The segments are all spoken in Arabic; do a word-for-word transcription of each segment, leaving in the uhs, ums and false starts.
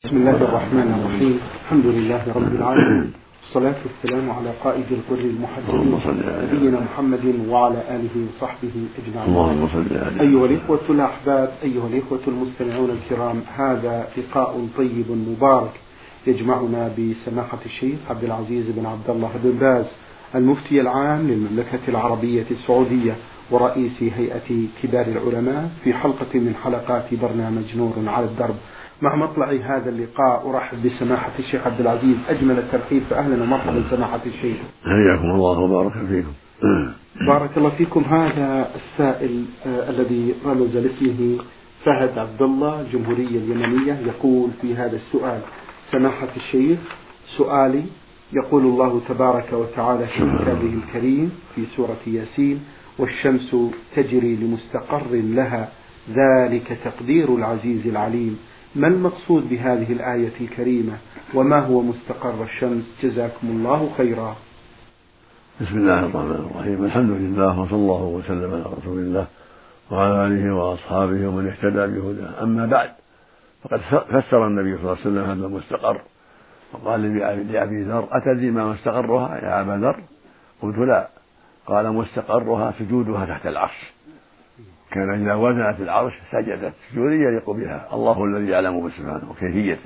بسم الله الرحمن الرحيم. الحمد لله رب العالمين، والصلاة والسلام على قائد الغر المحجلين نبينا محمد وعلى آله وصحبه أجمعين. أيها الإخوة الأحباب، أيها الإخوة المستمعون الكرام، هذا لقاء طيب مبارك يجمعنا بسماحة الشيخ عبد العزيز بن عبد الله بن باز المفتي العام للمملكة العربية السعودية ورئيس هيئة كبار العلماء في حلقة من حلقات برنامج نور على الدرب. مع مطلع هذا اللقاء أرحب بسماحة الشيخ عبد العزيز أجمل الترحيب، فأهلا ومرحبا سماحة الشيخ. حياكم الله وبارك فيكم. بارك الله فيكم. هذا السائل آه الذي رمز لاسمه فهد عبد الله الجمهورية اليمنية يقول في هذا السؤال: سماحة الشيخ، سؤالي يقول الله تبارك وتعالى في كتابه الكريم في سورة ياسين: والشمس تجري لمستقر لها ذلك تقدير العزيز العليم. ما المقصود بهذه الآية الكريمة وما هو مستقر الشمس؟ جزاكم الله خيرا. بسم الله الرحمن الرحيم. الحمد لله وصلى الله وسلم على رسول الله وعلى آله وأصحابه ومن اهتدى بهداه. أما بعد، فقد فسر النبي صلى الله عليه وسلم هذا المستقر وقال لأبي ذر: أتدري ما مستقرها يا أبا ذر؟ قلت: لا. قال: مستقرها سجودها تحت العرش، كان إذا وزنت العرش سجدت سجودا يليق بها، الله الذي يعلم سبحانه وكيفيته.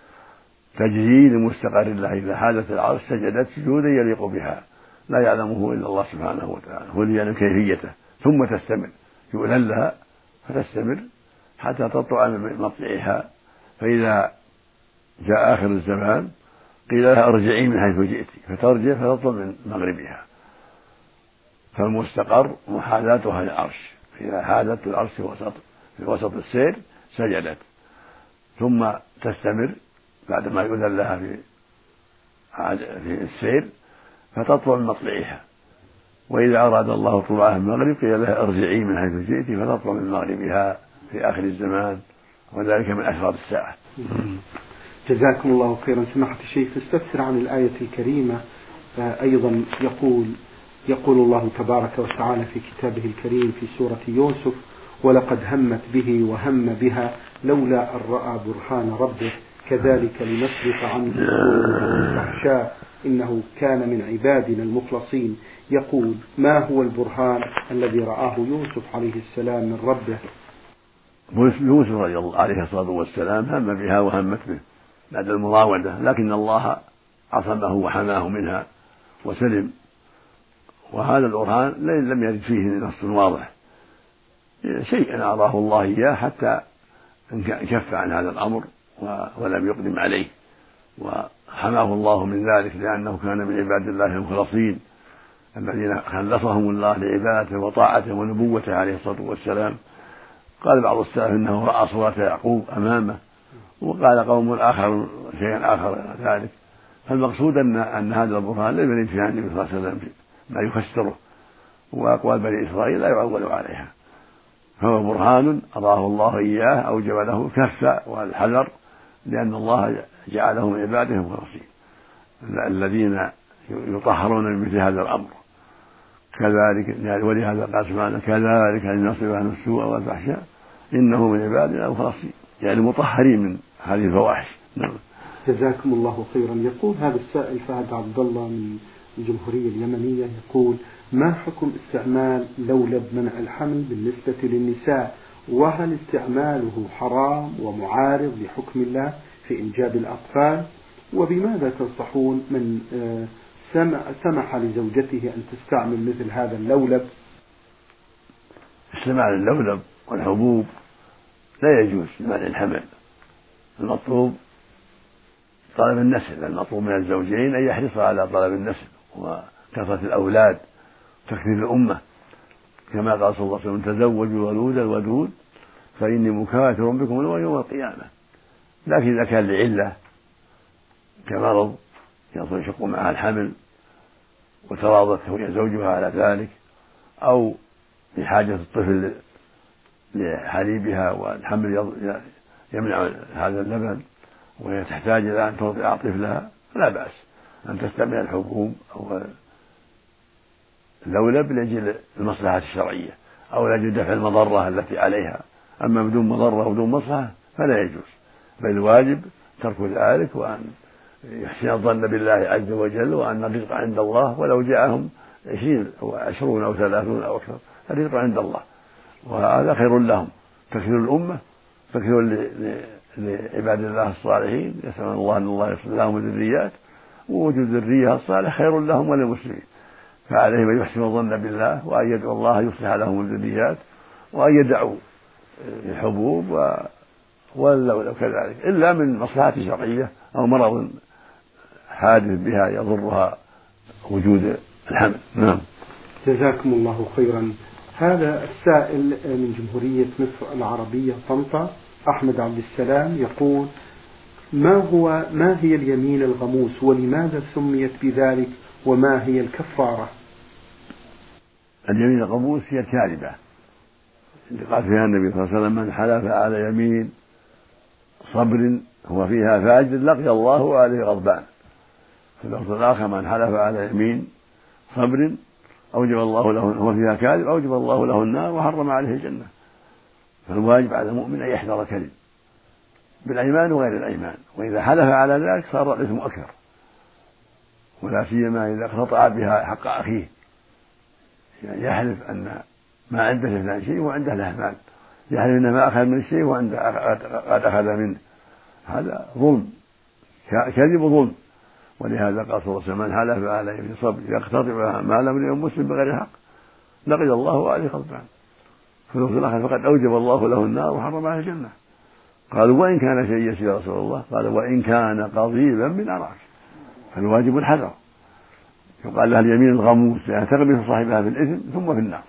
تجري لمستقر لها، إذا حادت العرش سجدت سجودا يليق بها، لا يعلمه إلا الله سبحانه وتعالى، هو الذي يعلم كيفيته. ثم تستمر، يؤذن لها فتستمر حتى تطلع من مطلعها، فإذا جاء آخر الزمان قيل لها: ارجعي من حيث جئت، فترجع فتطلع من مغربها. فالمستقر محاذاتها للعرش، إذا حادت العرش في وسط في وسط السير سجدت، ثم تستمر بعد ما يؤذن لها في في السير فتطلع من مطلعها، وإذا أراد الله طلوعها من المغرب قيل لها: ارجعي من حيث جئت، فتطلع من مغربها في آخر الزمان، وذلك من أشراط الساعة. جزاكم الله خيرا. سماحة الشيخ، استفسر عن الآية الكريمة أيضا. يقول يقول الله تبارك وتعالى في كتابه الكريم في سورة يوسف: ولقد همت به وهم بها لولا أن رأى برهان ربه كذلك لنصرف عنه الفحشاء إنه كان من عبادنا المخلصين. يقول: ما هو البرهان الذي رآه يوسف عليه السلام من ربه؟ يوسف رضي الله عليه الصلاة والسلام هم بها وهمت به بعد المراودة، لكن الله عصمه وحماه منها وسلم، وهذا البرهان لم يرد فيه نص واضح، شيئا أراه الله إياه حتى كف عن هذا الأمر ولم يقدم عليه، وحماه الله من ذلك لأنه كان من عباد الله المخلصين الذين خلصهم الله لعبادته وطاعته ونبوته عليه الصلاة والسلام. قال بعض السلف إنه رأى صورة يعقوب أمامه، وقال قوم آخر شيئا آخر ذلك. فالمقصود أن أن هذا البرهان لم يرد فيه عن النبي صلى الله عليه وسلم ما يفسره، وأقوال بني إسرائيل لا يعول عليها، فهو برهان أراه الله إياه أوجب له الكف والحذر، لأن الله جعلهم عباده المخلصين الذين يطهرون من مثل هذا الأمر. كذلك، ولهذا قال سبحانه: كذلك لنصرف عنه السوء والفحشاء إنه من عبادنا المخلصين، يعني مطهرين من هذه الفواحش. نعم. جزاكم الله خيرا. يقول هذا السائل فهد عبد الله من الجمهورية اليمنية يقول: ما حكم استعمال لولب منع الحمل بالنسبة للنساء؟ وهل استعماله حرام ومعارض لحكم الله في إنجاب الأطفال؟ وبماذا تنصحون من سمح لزوجته أن تستعمل مثل هذا اللولب؟ استعمال اللولب والحبوب لا يجوز لمنع الحمل. المطلوب طلب النسل، المطلوب من الزوجين أن يحرص على طلب النسل وكثرة الأولاد وتكثير الأمة، كما قال صلى الله عليه وسلم: تزوجوا الولود الودود فإني مكاثر بكم يوم القيامة. لكن إذا كان لعلة كمرض يشق معها الحمل وتراضت هي زوجها على ذلك، أو لحاجة الطفل لحليبها والحمل يمنع هذا اللبن وهي تحتاج إلى أن ترضع طفلها، لا بأس أن تستعمل الحبوب أو اللولب لأجل المصلحة الشرعية أو لأجل دفع المضرة التي عليها. أما بدون مضرة وبدون مصلحة فلا يجوز، بل الواجب ترك ذلك، وأن يحسن الظن بالله عز وجل، وأن الرزق عند الله ولو جاءهم عشرين أو عشرون أو ثلاثون أو أكثر، الرزق عند الله، وهذا خير لهم. تكثير الأمة، تكثير لعباد الله الصالحين، يسأل الله أن الله يصلح لهم الذريات، ووجود ذرية الصالح خير لهم وللمسلمين، فعليهم أن يحسنوا الظن بالله، وأن يدعوا الله يصلح لهم الذريات، وأن يدعوا الحبوب ولو كذلك، إلا من مصلحة شرعية أو مرض حادث بها يضرها وجود الحمل. نعم. جزاكم الله خيرا. هذا السائل من جمهورية مصر العربية طنطا، أحمد عبد السلام، يقول: ما هو ما هي اليمين الغموس، ولماذا سميت بذلك، وما هي الكفارة؟ اليمين الغموس هي الكاذبة، قال فيها النبي صلى الله عليه وسلم: من حلف على يمين صبر هو فيها فاجر لقي الله وعليه غضبان. في اللفظ الآخر: من حلف على يمين صبر أوجب الله له، هو فيها كاذب أوجب الله له النار وحرم عليه الجنة. فالواجب على المؤمن أن يحذر الكذب بالأيمان وغير الأيمان، وإذا حلف على ذلك صار الإثم أكثر، ولا سيما إذا اقتطع بها حق أخيه، يعني يحلف أن ما عنده فلان شيء وعنده له مال، يحلف أنه ما أخذ من الشيء وعنده قد أخذ منه، هذا ظلم، كذب ظلم. ولهذا قال صلى الله عليه وسلم: من حلف على يمين صبر يقتطع مال امرئ مسلم بغير حق لقي الله وعليه غضبان. في اللفظ الآخر: فقد أوجب الله له النار وحرم عليه الجنة. قالوا: وإن كان شيء يسير يا رسول الله؟ قال: وإن كان قضيبا من أراك. فالواجب الحذر. يقال لها اليمين الغموس، يعني تغمس صاحبها في الإثم ثم في النار،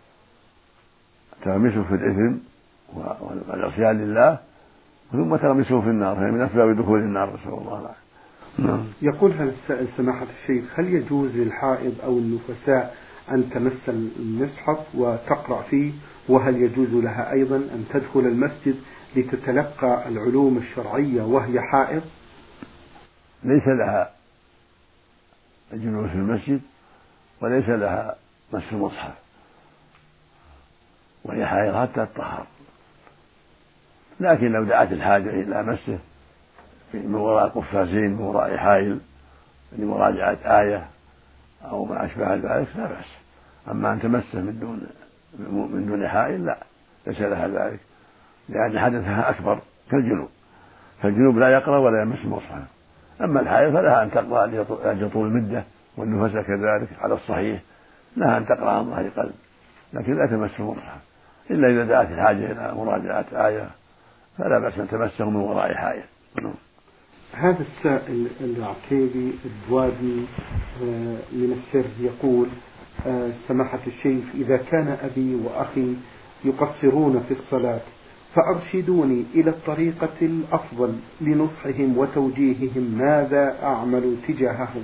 تغمسه في الإثم والعصيان لله ثم تغمسه في النار، فهي من أسباب دخول النار، نسأل الله العافية. نعم. يقول هذا السائل: سماحة الشيخ، هل يجوز للحائض أو النفساء أن تمس المصحف وتقرأ فيه؟ وهل يجوز لها أيضا أن تدخل المسجد لتتلقى العلوم الشرعية وهي حائض؟ ليس لها الجلوس في المسجد، وليس لها مس المصحف، وهي حائض حتى تطهر، لكن لو دعت الحاجة إلى مسه من وراء قفازين، من وراء حائل، لمراجعة آية أو ما أشبه ذلك لا بأس. أما أن تمسه من دون من دون حائل لا، ليس لها ذلك، لأن حدثها أكبر كالجنوب، فالجنوب لا يقرأ ولا يمس المصحف. أما الحائل فلها أن تقرأ لطول المدة، والنفس كذلك على الصحيح لها أن تقرأ عن ظهر قلب، لكن لا تمس المصحف إلا إذا دعت الحاجة إلى مراجعة آية، فلا بأس أن تمسه من وراء حائل. هذا السائل العكيبي الدوادي من السر يقول: سماحة الشيخ، إذا كان أبي وأخي يقصرون في الصلاة فأرشدوني إلى الطريقة الأفضل لنصحهم وتوجيههم، ماذا أعمل تجاههم؟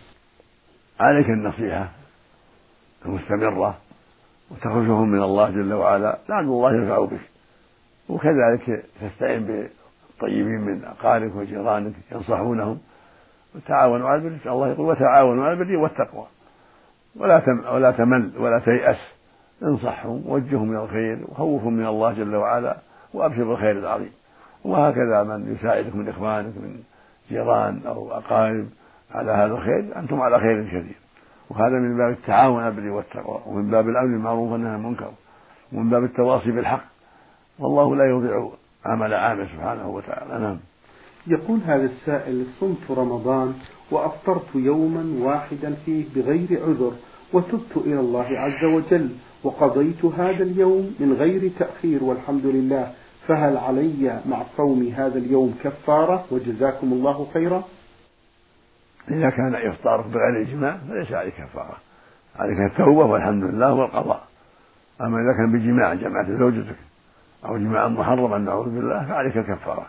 عليك النصيحة المستمرة وتخرجهم من الله جل وعلا، لعل الله ينفع بك، وكذلك تستعين بالطيبين من أقاربك وجيرانك ينصحونهم، وتعاونوا على البر، الله يقول: وتعاونوا على البر والتقوى، ولا تم ولا تمل ولا تيأس، انصحهم ووجههم إلى الخير وخوفهم من الله جل وعلا، وأبشر بالخير العظيم. وهكذا من يساعدك من إخوانك من جيران أو أقارب على هذا الخير، أنتم على خير كثير، وهذا من باب التعاون على البر والتقوى، ومن باب الأمر بالمعروف والنهي عن المنكر، ومن باب التواصي بالحق، والله لا يضيع عمل عامل سبحانه وتعالى. نعم. يقول هذا السائل: صمت رمضان وأفطرت يوما واحدا فيه بغير عذر، وتبت إلى الله عز وجل وقضيت هذا اليوم من غير تأخير والحمد لله، فهل علي مع صوم هذا اليوم كفارة؟ وجزاكم الله خيرا. إذا كان إفطارك بغير إجماع فليس عليك كفارة، عليك التوبة والحمد لله والقضاء. أما إذا كان بجماع جمعت زوجتك أو جماعا محرما نعوذ بالله فعليك الكفارة،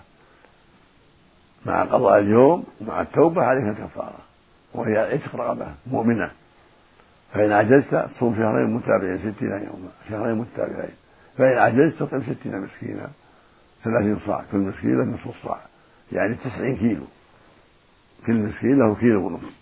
مع قضاء اليوم ومع التوبة عليك الكفارة، وهي عتق رقبة مؤمنة. فإن عجزت صوم شهرين متابعين ستين يوما، شهرين متابعين. فإن عجزت تطعم ستين مسكينا، ثلاثين صاع، كل مسكين له نصف الصاع، يعني تسعين كيلو، كل مسكين له كيلو ونصف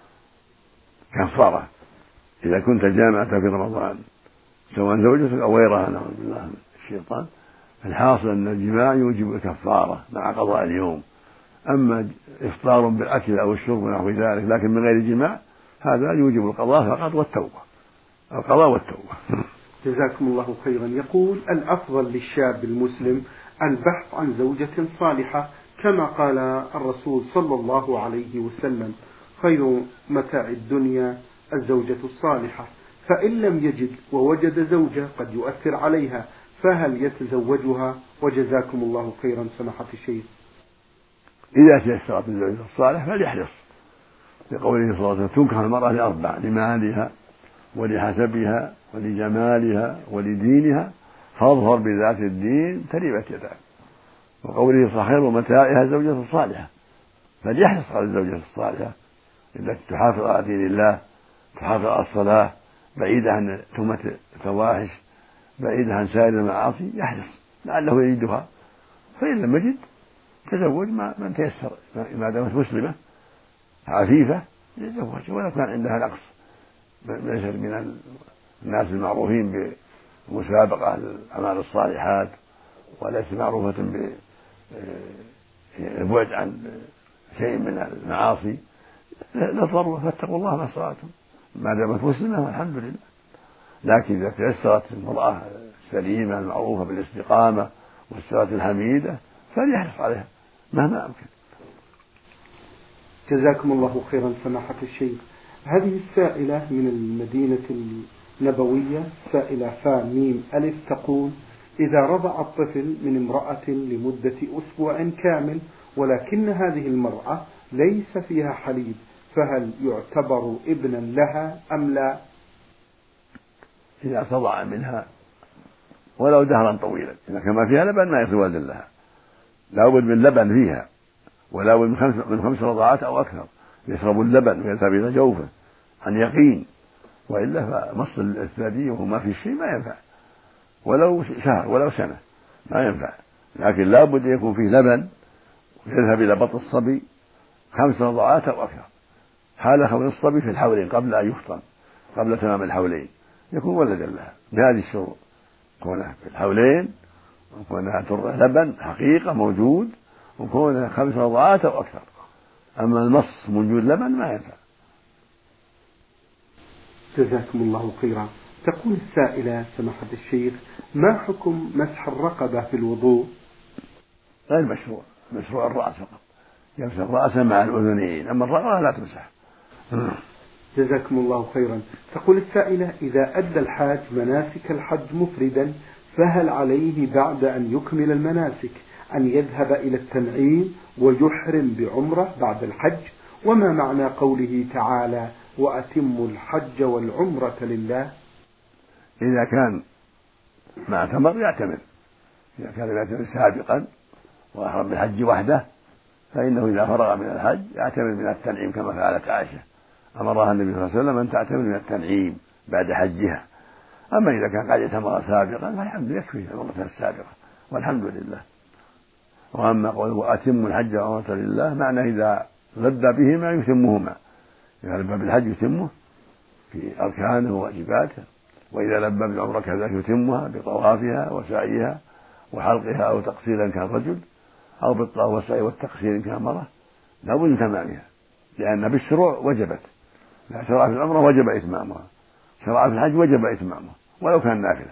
كفارة إذا كنت جامعت في رمضان سواء زوجتك أو غيرها نعوذ بالله من الشيطان. الحاصل أن الجماع يوجب الكفارة مع قضاء اليوم. أما إفطار بالأكل أو الشرب ونحو ذلك لكن من غير جماع هذا يوجب القضاء فقط والتوبة، القضاء والتوبة. جزاكم الله خيرا. يقول: الأفضل للشاب المسلم البحث عن زوجة صالحة كما قال الرسول صلى الله عليه وسلم: خير متاع الدنيا الزوجة الصالحة، فإن لم يجد ووجد زوجة قد يؤثر عليها فهل يتزوجها؟ وجزاكم الله خيرا سماحة الشيخ. إذا تيسرت الزوجة الصالح فليحرص، لقوله صلى الله عليه وسلم: تنكح المرأة لأربع: لمالها ولحسبها ولجمالها ولدينها فاظفر بذات الدين تربت يداك. وقوله: خير متاعها الزوجة الصالحة، فليحرص على الزوجة الصالحة التي تحافظ على دين الله، تحافظ على الصلاة، بعيدة عن تهمة الفواحش، بعيدة عن سائر المعاصي، يحرص لعله يجدها. فإن لم يجد تزوج من تيسر ما دامت مسلمة عفيفة يتزوج، ولو كان عندها نقص ليست من الناس المعروفين بمسابقة الأعمال الصالحات، وليست معروفة بالبعد عن شيء من المعاصي، لا ضرورة، فاتقوا الله ما استطعتم ما دامت مسلمة والحمد لله. لكن إذا تيسرت المرأة السليمة المعروفة بالاستقامة والصلاة الحميدة فليحرص عليها مهما أمكن. جزاكم الله خيرا سماحة الشيخ. هذه السائلة من المدينة النبوية، سائلة فا ميم ألف، تقول: إذا رضع الطفل من امرأة لمدة أسبوع كامل ولكن هذه المرأة ليس فيها حليب فهل يعتبر ابنا لها أم لا؟ إذا تضع منها ولو دهرا طويلا، إذا كان ما فيها لبن ما يصير ولدا لها، لا بد من لبن فيها، ولا بد من خمس من خمس رضعات أو أكثر يشرب اللبن ويذهب إلى جوفه عن يقين، وإلا فمص الثدي وهو ما في شيء ما ينفع، ولو شهر ولو سنة ما ينفع، لكن لا بد أن يكون فيه لبن ويذهب إلى بطن الصبي خمس رضعات أو أكثر. حال خمس الصبي في الحولين قبل أن يفطم، قبل تمام الحولين يكون ولدا لها بهذه الشروط: كونه في الحولين، وكونها ترضع لبن حقيقة موجود، وكونها خمس رضعات أو أكثر. أما المص موجود لبن ما ينفع. جزاكم الله خيرا. تقول السائلة سماحة الشيخ: ما حكم مسح الرقبة في الوضوء؟ غير مشروع، مشروع الرأس فقط، يمسح الرأس مع الأذنين، أما الرقبة لا تمسح. جزاكم الله خيرا. تقول السائلة: إذا أدى الحاج مناسك الحج مفردا فهل عليه بعد أن يكمل المناسك أن يذهب إلى التنعيم ويحرم بعمرة بعد الحج؟ وما معنى قوله تعالى: وأتموا الحج والعمرة لله؟ إذا كان ما اعتمر يعتمر، إذا كان يعتمر سابقا وأحرم بالحج وحده فإنه إذا فرغ من الحج يعتمر من التنعيم كما فعلت عائشة، أمرها النبي صلى الله عليه وسلم أن تعتمر من التنعيم بعد حجها. أما إذا كان قد اعتمر سابقا فالحمد يكفي عمرته السابقة والحمد لله. وأما قوله وأتموا الحج والعمرة لله معنى إذا لبى بهما يتمهما، إذا لبى بالحج يتمه في أركانه وواجباته، وإذا لبى بالعمرة كذلك يتمها بطوافها وسعيها وحلقها أو تقصيرا كان رجل، أو بالطواف والسعي والتقصير كان مرة، لا بد من تمامها، لأن بالشروع وجبت، لا شرع في العمرة وجب إتمامها، شرع في الحج وجب إتمامه ولو كان نافلة.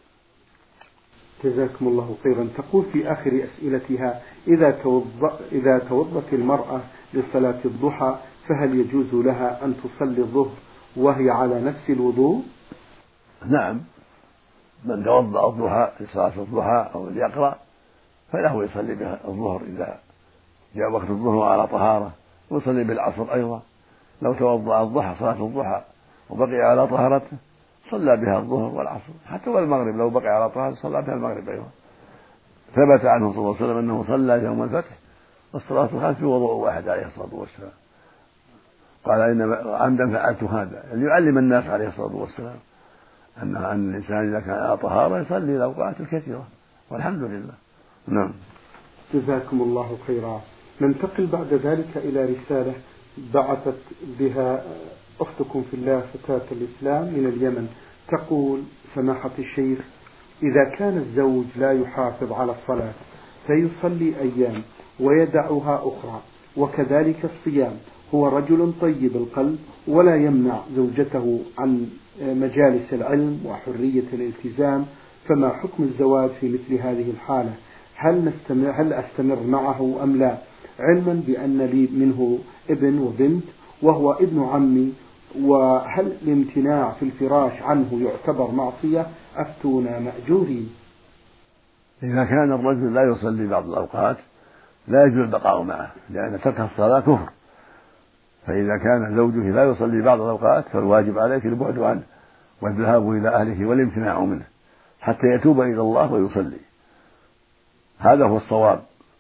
جزاكم الله خيرا. تقول في آخر أسئلتها: إذا توضأ إذا توضأت المرأة لصلاة الضحى فهل يجوز لها أن تصلي الظهر وهي على نفس الوضوء؟ نعم، من توضأ الضحى لصلاة الضحى أو ليقرأ فله يصلي بها الظهر إذا جاء وقت الظهر على طهارة، ويصلي بالعصر أيضا. لو توضأ الضحى صلاة الضحى وبقي على طهارته صلى بها الظهر والعصر، حتى والمغرب لو بقي على طهارته صلى بها المغرب أيضا. ثبت عنه صلى الله عليه وسلم أنه صلى يوم الفتح والصلاة الخمس بوضوء واحد عليه الصلاة والسلام. قال: إن عمدا فعلت هذا، ليعلم الناس عليه الصلاة والسلام أن أن الإنسان إذا كان على طهارة يصلي الأوقات الكثيرة والحمد لله. نعم. جزاكم الله خيرا. ننتقل بعد ذلك إلى رسالة بعثت بها أختكم في الله فتاة الإسلام من اليمن، تقول: سماحة الشيخ، إذا كان الزوج لا يحافظ على الصلاة فيصلي أيام ويدعها أخرى. وكذلك الصيام، هو رجل طيب القلب ولا يمنع زوجته عن مجالس العلم وحرية الالتزام، فما حكم الزواج في مثل هذه الحالة؟ هل نستمر هل أستمر معه أم لا، علما بأن لي منه ابن وبنت وهو ابن عمي، وهل الامتناع في الفراش عنه يعتبر معصية؟ أفتونا مأجورين. إذا كان الرجل لا يصلي بعض الأوقات لا يجوز البقاء معه، لأن ترك الصلاة كفر. فإذا كان زوجه لا يصلي بعض الأوقات فالواجب عليك البعد عنه والذهاب إلى أهله والامتناع منه حتى يتوب إلى الله ويصلي. هذا هو الصواب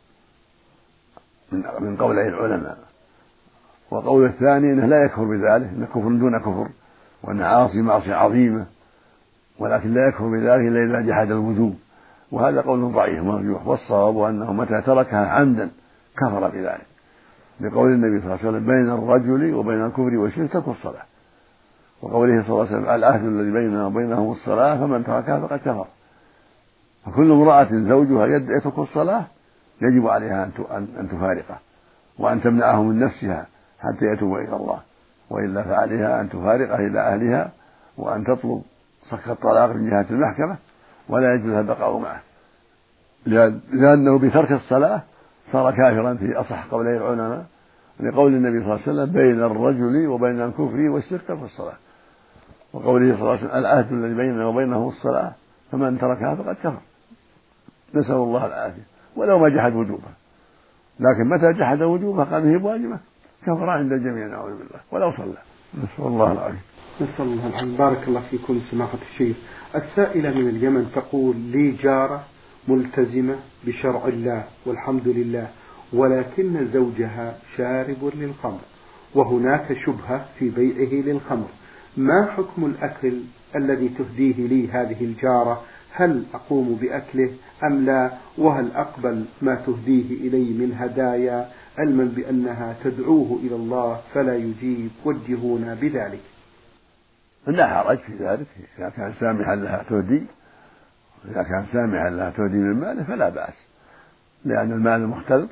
من قولي العلماء. وقول الثاني أنه لا يكفر بذلك، أنه كفر دون كفر، وأن عاصي معصية عظيمة، ولكن لا يكفر بذلك إلا إذا جحد الوجوب، وهذا قول ضعيف مرجوح. والصواب أنه متى تركها عمدا كفر بذلك، لقول النبي صلى الله عليه وسلم بين الرجل وبين الكفر والشرك ترك الصلاة، وقوله صلى الله عليه وسلم العهد الذي بيننا وبينهم الصلاة فمن تركها فقد كفر. فكل امرأة زوجها يترك الصلاة يجب عليها أن تفارقه وأن تمنعه من نفسها حتى يتوب إلى الله، وإلا فعليها أن تفارقه إلى أهلها وأن تطلب صك الطلاق من جهة المحكمة، ولا يجوز البقاء معه، لأنه بترك الصلاة صار كافرا في أصح قولي العلماء، لقول النبي صلى الله عليه وسلم بين الرجل وبين الكفر والشرك ترك الصلاة، وقوله صلى الله عليه وسلم العهد الذي بيننا وبينهم الصلاة فمن تركها فقد كفر. نسأل الله العافية. ولو ما جحد وجوبها، لكن متى جحد وجوبها قال هي واجبة كفر عند الجميع نعوذ بالله ولو صلى. نسأل الله العافية. نسأل الله العافية. بارك الله فيكم سماحة الشيخ. السائلة من اليمن تقول لي جارة ملتزمة بشرع الله والحمد لله، ولكن زوجها شارب للخمر وهناك شبهة في بيعه للخمر، ما حكم الأكل الذي تهديه لي هذه الجارة؟ هل أقوم بأكله أم لا؟ وهل أقبل ما تهديه إلي من هدايا علما بأنها تدعوه إلى الله فلا يجيب؟ وجهونا بذلك. لا حرج في ذلك إذا كان سامحا لها تهدي، إذا كان سامحا لها تهدي من ماله فلا بأس، لأن المال المختلط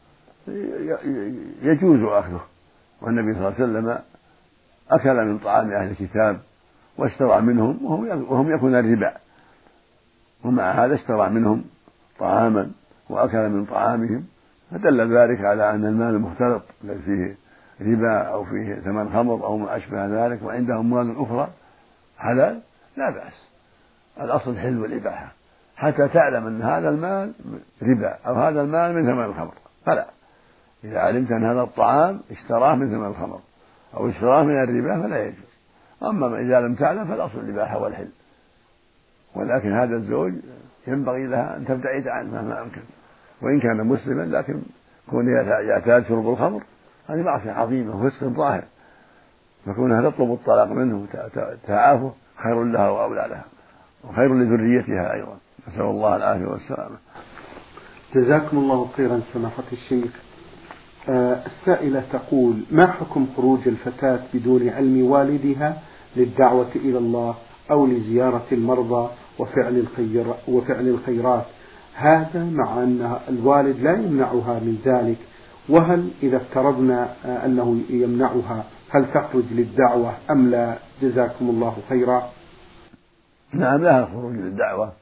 يجوز أخذه، والنبي صلى الله عليه وسلم أكل من طعام أهل الكتاب واشترى منهم وهم يأكلون الربا، ومع هذا اشترى منهم طعاما وأكل من طعامهم، فدل ذلك على أن المال المختلط الذي فيه ربا أو فيه ثمن خمر أو ما أشبه ذلك وعندهم أموال أخرى حلال لا بأس. الأصل الحل والإباحة حتى تعلم أن هذا المال ربا أو هذا المال من ثمن الخمر فلا. إذا علمت أن هذا الطعام اشتراه من ثمن الخمر أو اشتراه من الربا فلا يجوز. أما إذا لم تعلم فالأصل الإباحة والحل. ولكن هذا الزوج ينبغي لها أن تبتعد عنه مهما أمكن، وإن كان مسلما لكن كونه يعتاد شرب الخمر هذه معصية عظيمة وفسق ظاهر، فكونها تطلب الطلاق منه تعافه خير لها وأولى لها وخير لذريتها أيضا. نسأل الله العافية والسلامة. جزاكم الله خيرا سماحة الشيخ. آه السائلة تقول ما حكم خروج الفتاة بدون علم والدها للدعوة إلى الله أو لزيارة المرضى وفعل الخير وفعل الخيرات، هذا مع أن الوالد لا يمنعها من ذلك؟ وهل إذا افترضنا أنه يمنعها هل تخرج للدعوة أم لا؟ جزاكم الله خيرا. نعم لها الخروج للدعوة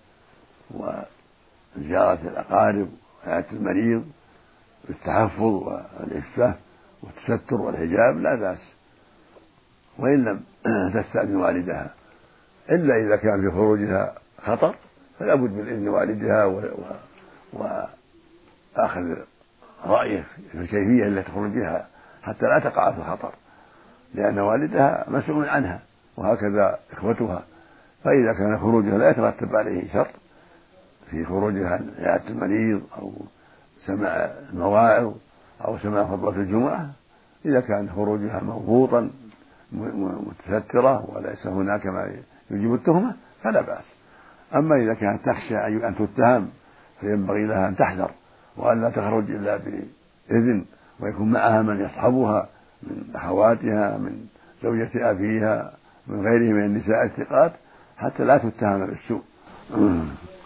وزيارة الأقارب وعيادة المريض بالتحفظ والعفة والتستر والحجاب لا بأس، وإن لم تستأذن والدها، إلا إذا كان في خروجها خطر فلا بد من إذن والدها وآخذ رأيه في الكيفية التي تخرج بها حتى لا تقع في الخطر، لأن والدها مسؤول عنها وهكذا إخوتها. فإذا كان خروجها لا يترتب عليه شر في خروجها عيادة المريض أو سماع المواعظ أو سماع خطبة الجمعة، إذا كان خروجها مضبوطا متسترة وليس هناك ما يجب التهمة فلا بأس. أما إذا كانت تخشى أن تتهم فينبغي لها أن تحذر وأن لا تخرج إلا بإذن، ويكون معها من يصحبها من أخواتها من زوجة أبيها من غيره من النساء الثقات حتى لا تتهم بالسوء.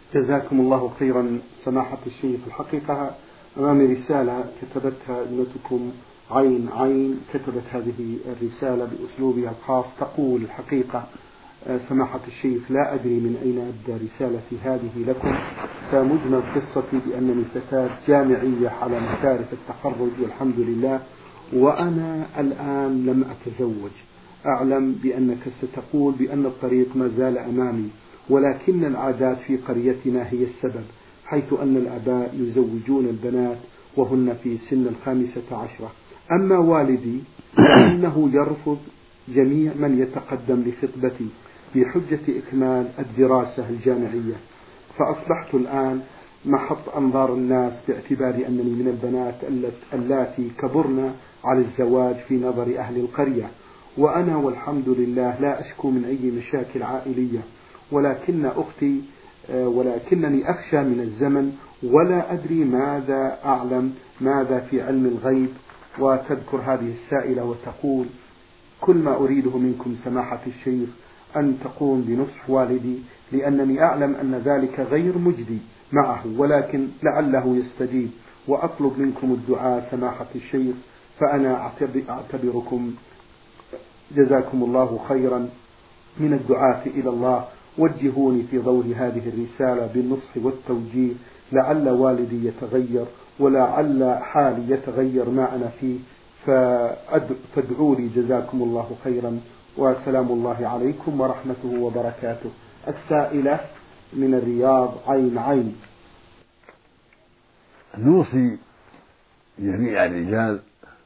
جزاكم الله خيرا سماحة الشيخ. الحقيقة أمامي رسالة كتبتها ابنتكم عين عين، كتبت هذه الرسالة بأسلوبها الخاص، تقول: الحقيقة سماحة الشيخ لا أدري من أين أبدأ رسالتي هذه لكم، فمجمل قصتي بأنني فتاة جامعية على مشارف التخرج والحمد لله، وأنا الآن لم أتزوج. أعلم بأنك ستقول بأن الطريق ما زال أمامي، ولكن العادات في قريتنا هي السبب، حيث أن الآباء يزوجون البنات وهن في سن الخامسة عشرة. أما والدي فإنه يرفض جميع من يتقدم لخطبتي بحجة إكمال الدراسة الجامعية، فأصبحت الآن محط أنظار الناس باعتبار أنني من البنات اللاتي كبرن على الزواج في نظر أهل القرية، وأنا والحمد لله لا أشكو من أي مشاكل عائلية، ولكن أختي ولكنني أخشى من الزمن ولا أدري ماذا أعلم ماذا في علم الغيب. وتذكر هذه السائلة وتقول: كل ما أريده منكم سماحة الشيخ أن تقوم بنصح والدي، لأنني أعلم أن ذلك غير مجدي معه، ولكن لعله يستجيب، وأطلب منكم الدعاء سماحة الشيخ، فأنا أعتبركم جزاكم الله خيرا من الدعاة إلى الله، وجهوني في ضوء هذه الرسالة بالنصح والتوجيه، لعل والدي يتغير ولعل حالي يتغير ما أنا فيه، فادعوا لي جزاكم الله خيرا، وسلام الله عليكم ورحمته وبركاته. السائلة من الرياض عين عين. نوصي جميع الرجال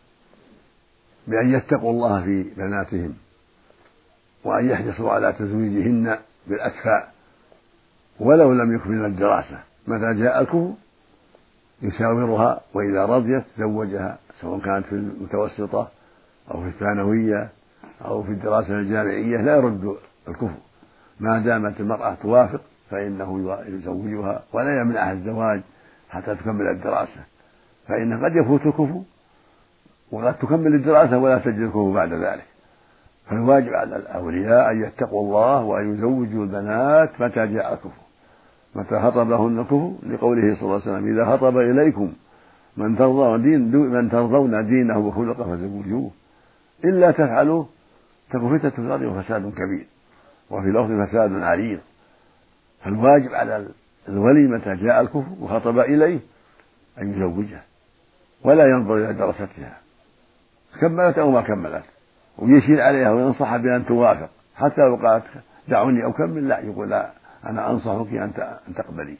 بأن يتقوا الله في بناتهم، وأن يحرصوا على تزويجهن بالأكفاء ولو لم يكملن الدراسة. متى جاء الكفو يشاورها، وإذا رضيت زوجها، سواء كانت في المتوسطة أو في الثانوية أو في الدراسة الجامعية، لا يرد الكفو ما دامت المرأة توافق، فإنه يزوجها ولا يمنعها الزواج حتى تكمل الدراسة، فإنه قد يفوت الكفو وقد تكمل الدراسة ولا تجد الكفو بعد ذلك. فالواجب على الأولياء أن يتقوا الله وأن يزوجوا البنات متى جاء الكفو، متى خطبهن الكفو، لقوله صلى الله عليه وسلم: إذا خطب إليكم من ترضون دين من ترضون دينه وخلقه فزوجوه، إلا تفعلوا تكن فتنة في الأرض وفساد كبير، وفي لفظ فساد عريض. فالواجب على الولي متى جاء الكفو وخطب إليه أن يزوجها، ولا ينظر إلى دراستها كملت أو ما كملت، ويشير عليها وينصح بأن توافق، حتى لو قالت دعوني أكمل، لا، يقول: لا، أنا أنصحك أن تقبلي.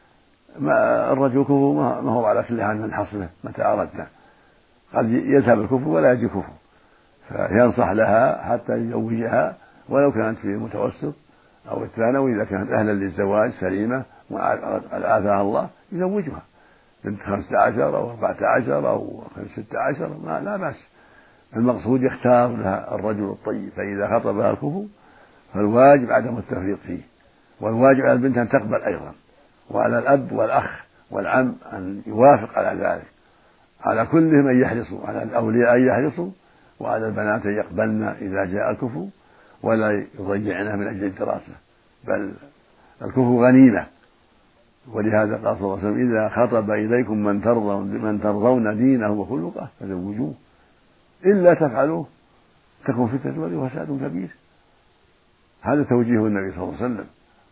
ما الرجل كفو ما هو على كل حال من حصله متى أردنا، قد يذهب الكفو ولا يجي كفو، فينصح لها حتى يزوجها ولو كانت في المتوسط أو الثانوي، إذا كانت أهلا للزواج سليمة وآتاها الله يزوجها، بنت خمسة عشر أو أربعة عشر أو ستة عشر ما لا بأس. المقصود يختار لها الرجل الطيب، فإذا خطبها الكفو فالواجب عدم التفريط فيه، والواجب على البنت أن تقبل أيضا، وعلى الأب والأخ والعم أن يوافق على ذلك، على كلهم أن يحرصوا، على الأولياء أن يحرصوا، وعلى البنات أن يقبلن إذا جاء الكفو ولا يضيعنه من أجل الدراسة، بل الكفو غنيمة. ولهذا قال صلى الله عليه وسلم: إذا خطب إليكم من ترضون من ترضون دينه وخلقه فزوجوه، إلا تفعلوه تكن فتنة وفساد كبير. هذا توجيه النبي صلى الله عليه وسلم.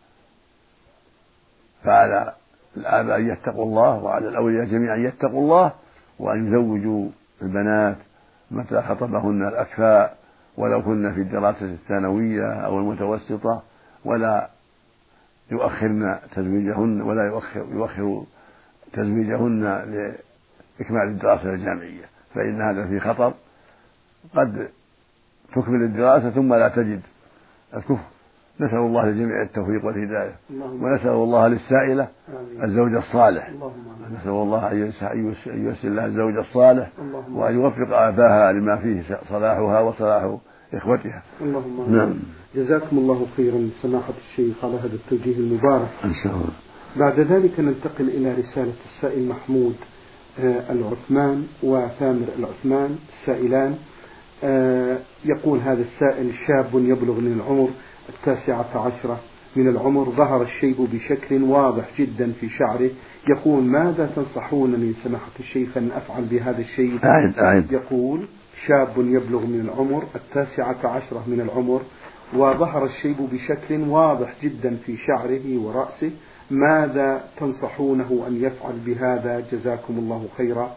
فعلى الآباء أن يتقوا الله، وعلى الأولياء جميعا أن يتقوا الله، وأن يزوجوا البنات متى خطبهن الأكفاء ولو كن في الدراسة الثانوية أو المتوسطة، ولا يؤخرن تزويجهن ولا يؤخر, يؤخر تزويجهن لإكمال الدراسة الجامعية، فإن هذا في خطر، قد تكمل الدراسة ثم لا تجد الكفر. نسأل الله للجميع التوفيق والهداية، ونسأل الله للسائلة الزوج الصالح، نسأل الله أن ييسر لها الزوج الصالح، وأن يوفق آباها لما فيه صلاحها وصلاح إخوتها. اللهم نعم. جزاكم الله خيرا سماحة الشيخ على هذا التوجيه المبارك إن شاء الله. بعد ذلك ننتقل إلى رسالة السائل محمود العثمان وثامر العثمان السائلان. يقول هذا السائل: شاب يبلغ من العمر التاسعة عشرة من العمر ظهر الشيب بشكل واضح جدا في شعره، يقول ماذا تنصحونني سماحة الشيخ أن أفعل بهذا الشيء؟ أعد أعد. يقول شاب يبلغ من العمر التاسعة عشرة من العمر وظهر الشيب بشكل واضح جدا في شعره ورأسه، ماذا تنصحونه أن يفعل بهذا جزاكم الله خيرا؟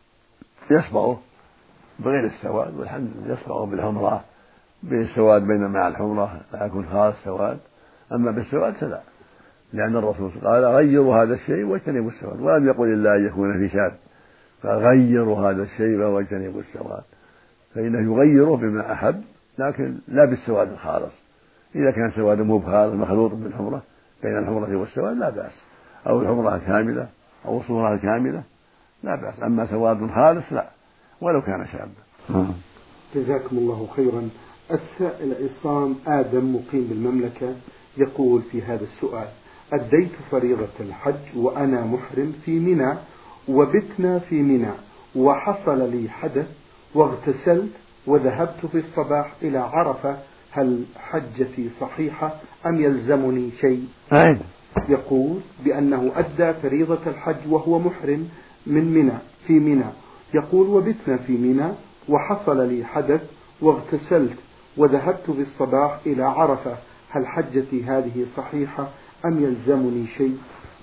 يصبغه بغير السواد، والحمد لله يصبغه بالحمرة، بالسواد بين مع الحمرة لا يكون خالص سواد، أما بالسواد فلا، لأن الرسول قال غيروا هذا الشيء واجتنبوا السواد، ولم يقل إلا أن يكون في شاب، فغيروا هذا الشيء واجتنبوا السواد، فإنه يغيره بما أحب لكن لا بالسواد الخالص. إذا كان سواد مو بخالص مخلوط بالحمرة بين الحمرة والسواد لا بأس، أو الحمرة الكاملة أو الصورة الكاملة لا بأس، أما سواد خالص لا ولو كان شابا. جزاكم الله خيرا. السائل عصام آدم مقيم بالمملكة يقول في هذا السؤال: أديت فريضة الحج وأنا محرم في منى، وبتنا في منى، وحصل لي حدث واغتسلت وذهبت في الصباح إلى عرفة، هل حجتي صحيحة أم يلزمني شيء؟ أعد. يقول بأنه أدى فريضة الحج وهو محرم من منى في منى، يقول وبتنا في منى وحصل لي حدث واغتسلت وذهبت في الصباح إلى عرفة، هل حجتي هذه صحيحة أم يلزمني شيء؟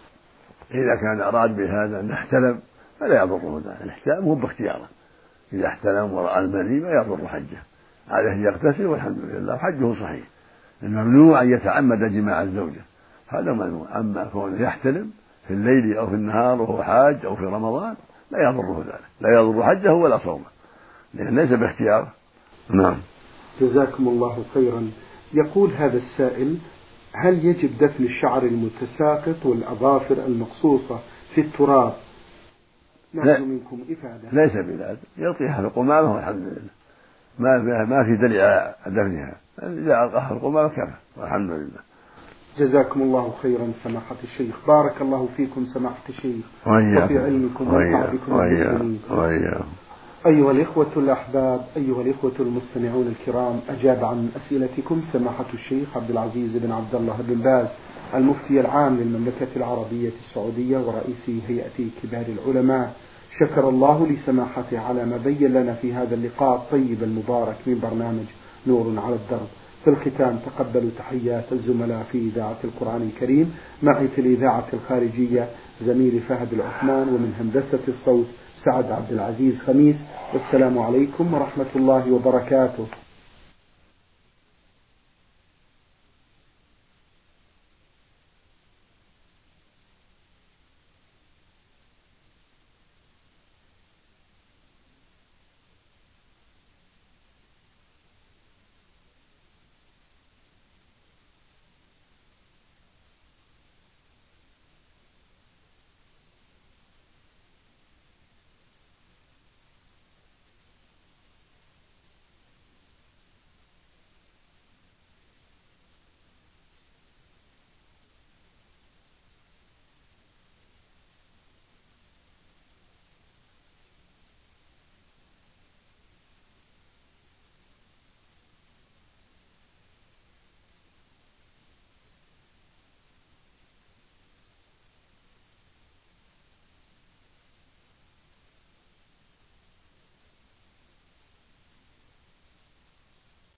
إذا كان أراد بهذا أن يحتلم فلا يضره ذلك، الاحتلام هو باختياره، إذا احتلم ورأى المني ما يضر حجه، عليه يغتسل والحمد لله حجه صحيح. الممنوع أن يتعمد جماع الزوجة، هذا ممنوع، أما كونه يحتلم في الليل أو في النهار وهو حاج أو في رمضان لا يضره ذلك، لا يضر حجه ولا صومه، لأن ليس باختياره. نعم. جزاكم الله خيرا. يقول هذا السائل: هل يجب دفن الشعر المتساقط والأظافر المقصوصة في التراب؟ نرجو منكم إفادة. ليس بذلك، يلقيها في القمامة والحمد لله، ما ما في دليل على دفنها، إذا ألقاها في القمامة كفى والحمد لله. جزاكم الله خيرا سماحة الشيخ، بارك الله فيكم سماحة الشيخ وفي علمكم ونفع بكم المسلمين. أيها الإخوة الأحباب، أيها الإخوة المستمعون الكرام، أجاب عن أسئلتكم سماحة الشيخ عبد العزيز بن عبد الله بن باز المفتي العام للمملكة العربية السعودية ورئيس هيئة كبار العلماء، شكر الله لسماحته على ما بين لنا في هذا اللقاء الطيب المبارك من برنامج نور على الدرب. في الختام تقبلوا تحيات الزملاء في إذاعة القرآن الكريم، معي في الإذاعة الخارجية زميلي فهد العثمان، ومن هندسة الصوت سعد عبد العزيز خميس، والسلام عليكم ورحمة الله وبركاته.